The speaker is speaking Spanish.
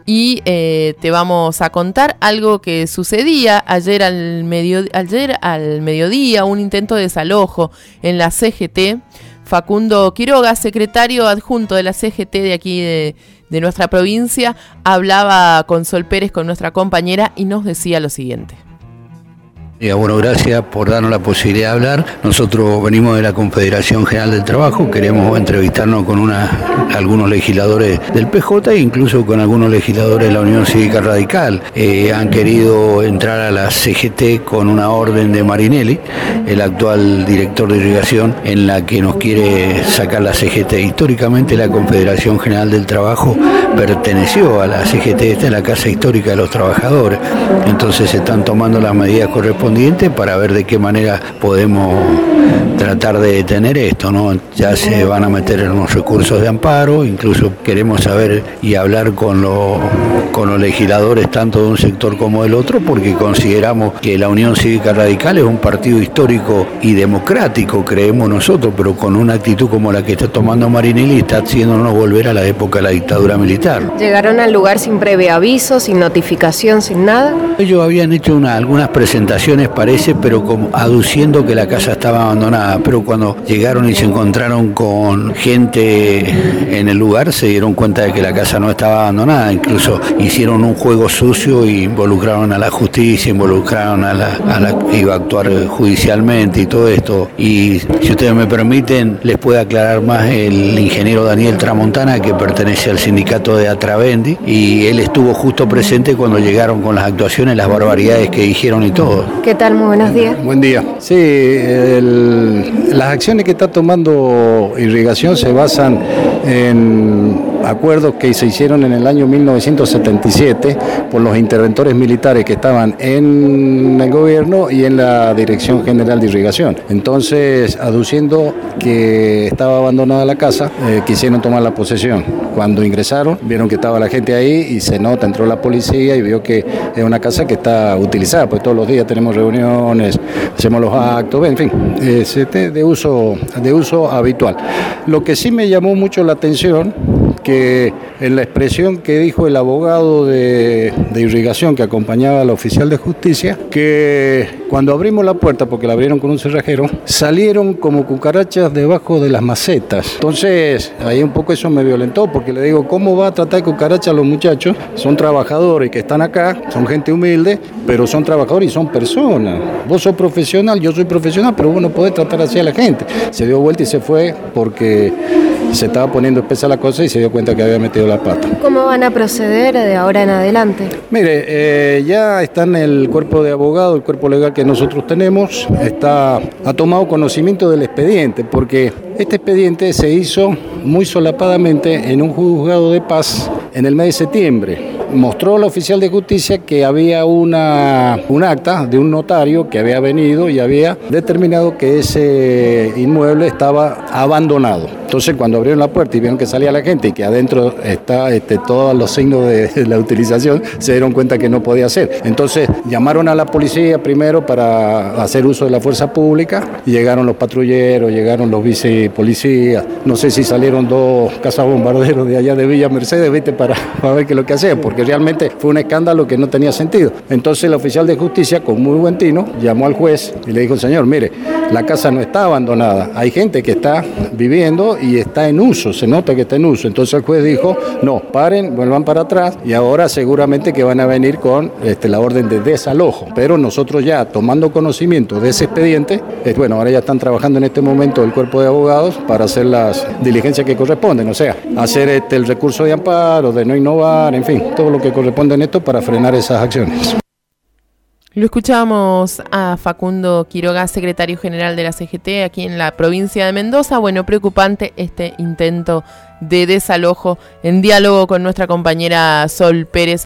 y te vamos a contar algo que sucedía ayer al mediodía, un intento de desalojo en la CGT. Facundo Quiroga, secretario adjunto de la CGT de aquí de nuestra provincia, hablaba con Sol Pérez, con nuestra compañera, y nos decía lo siguiente. Bueno, gracias por darnos la posibilidad de hablar. Nosotros venimos de la Confederación General del Trabajo, queremos entrevistarnos con algunos legisladores del PJ e incluso con algunos legisladores de la Unión Cívica Radical. Han querido entrar a la CGT con una orden de Marinelli, el actual director de irrigación, en la que nos quiere sacar la CGT. Históricamente la Confederación General del Trabajo perteneció a la CGT, esta es la Casa Histórica de los Trabajadores, entonces se están tomando las medidas correspondientes para ver de qué manera podemos tratar de detener esto, ¿no? Ya se van a meter en los recursos de amparo, incluso queremos saber y hablar con los legisladores tanto de un sector como del otro, porque consideramos que la Unión Cívica Radical es un partido histórico y democrático, creemos nosotros, pero con una actitud como la que está tomando Marinelli está haciéndonos volver a la época de la dictadura militar. ¿Llegaron al lugar sin previo aviso, sin notificación, sin nada? Ellos habían hecho algunas presentaciones, parece, pero como aduciendo que la casa estaba abandonada, pero cuando llegaron y se encontraron con gente en el lugar se dieron cuenta de que la casa no estaba abandonada, incluso hicieron un juego sucio y involucraron a la justicia, involucraron a la que iba a actuar judicialmente y todo esto. Y si ustedes me permiten, les puede aclarar más el ingeniero Daniel Tramontana, que pertenece al sindicato de Atravendi, y él estuvo justo presente cuando llegaron con las actuaciones, las barbaridades que dijeron y todo. ¿Qué tal? Muy buenos días. Buen día. Sí, las acciones que está tomando Irrigación se basan en acuerdos que se hicieron en el año 1977 por los interventores militares que estaban en el gobierno y en la Dirección General de Irrigación. Entonces, aduciendo que estaba abandonada la casa, quisieron tomar la posesión. Cuando ingresaron, vieron que estaba la gente ahí y se nota, entró la policía y vio que es una casa que está utilizada, pues todos los días tenemos reuniones, hacemos los actos, en fin, de uso habitual. Lo que sí me llamó mucho la atención, que en la expresión que dijo el abogado de Irrigación que acompañaba al oficial de justicia, que cuando abrimos la puerta, porque la abrieron con un cerrajero, salieron como cucarachas debajo de las macetas. Entonces, ahí un poco eso me violentó, porque le digo, ¿cómo va a tratar de cucarachas a los muchachos? Son trabajadores que están acá, son gente humilde, pero son trabajadores y son personas. Vos sos profesional, yo soy profesional, pero vos no podés tratar así a la gente. Se dio vuelta y se fue porque se estaba poniendo espesa la cosa y se dio cuenta que había metido la pata. ¿Cómo van a proceder de ahora en adelante? Mire, ya está en el cuerpo de abogados, el cuerpo legal que nosotros tenemos, ha tomado conocimiento del expediente, porque este expediente se hizo muy solapadamente en un juzgado de paz en el mes de septiembre. Mostró al oficial de justicia que había un acta de un notario que había venido y había determinado que ese inmueble estaba abandonado. Entonces, cuando abrieron la puerta y vieron que salía la gente y que adentro está todos los signos de la utilización, se dieron cuenta que no podía ser. Entonces, llamaron a la policía primero para hacer uso de la fuerza pública y llegaron los patrulleros, llegaron los vicepolicías. No sé si salieron 2 cazabombarderos de allá de Villa Mercedes, ¿viste? Para ver qué es lo que hacían, porque realmente fue un escándalo que no tenía sentido. Entonces, el oficial de justicia, con muy buen tino, llamó al juez y le dijo, señor, mire, la casa no está abandonada, hay gente que está viviendo y está en uso, se nota que está en uso. Entonces el juez dijo, no, paren, vuelvan para atrás y ahora seguramente que van a venir con la orden de desalojo. Pero nosotros ya tomando conocimiento de ese expediente, bueno, ahora ya están trabajando en este momento el cuerpo de abogados para hacer las diligencias que corresponden, o sea, hacer el recurso de amparo, de no innovar, en fin, todo lo que corresponde en esto para frenar esas acciones. Lo escuchamos a Facundo Quiroga, secretario general de la CGT aquí en la provincia de Mendoza. Bueno, preocupante este intento de desalojo, en diálogo con nuestra compañera Sol Pérez.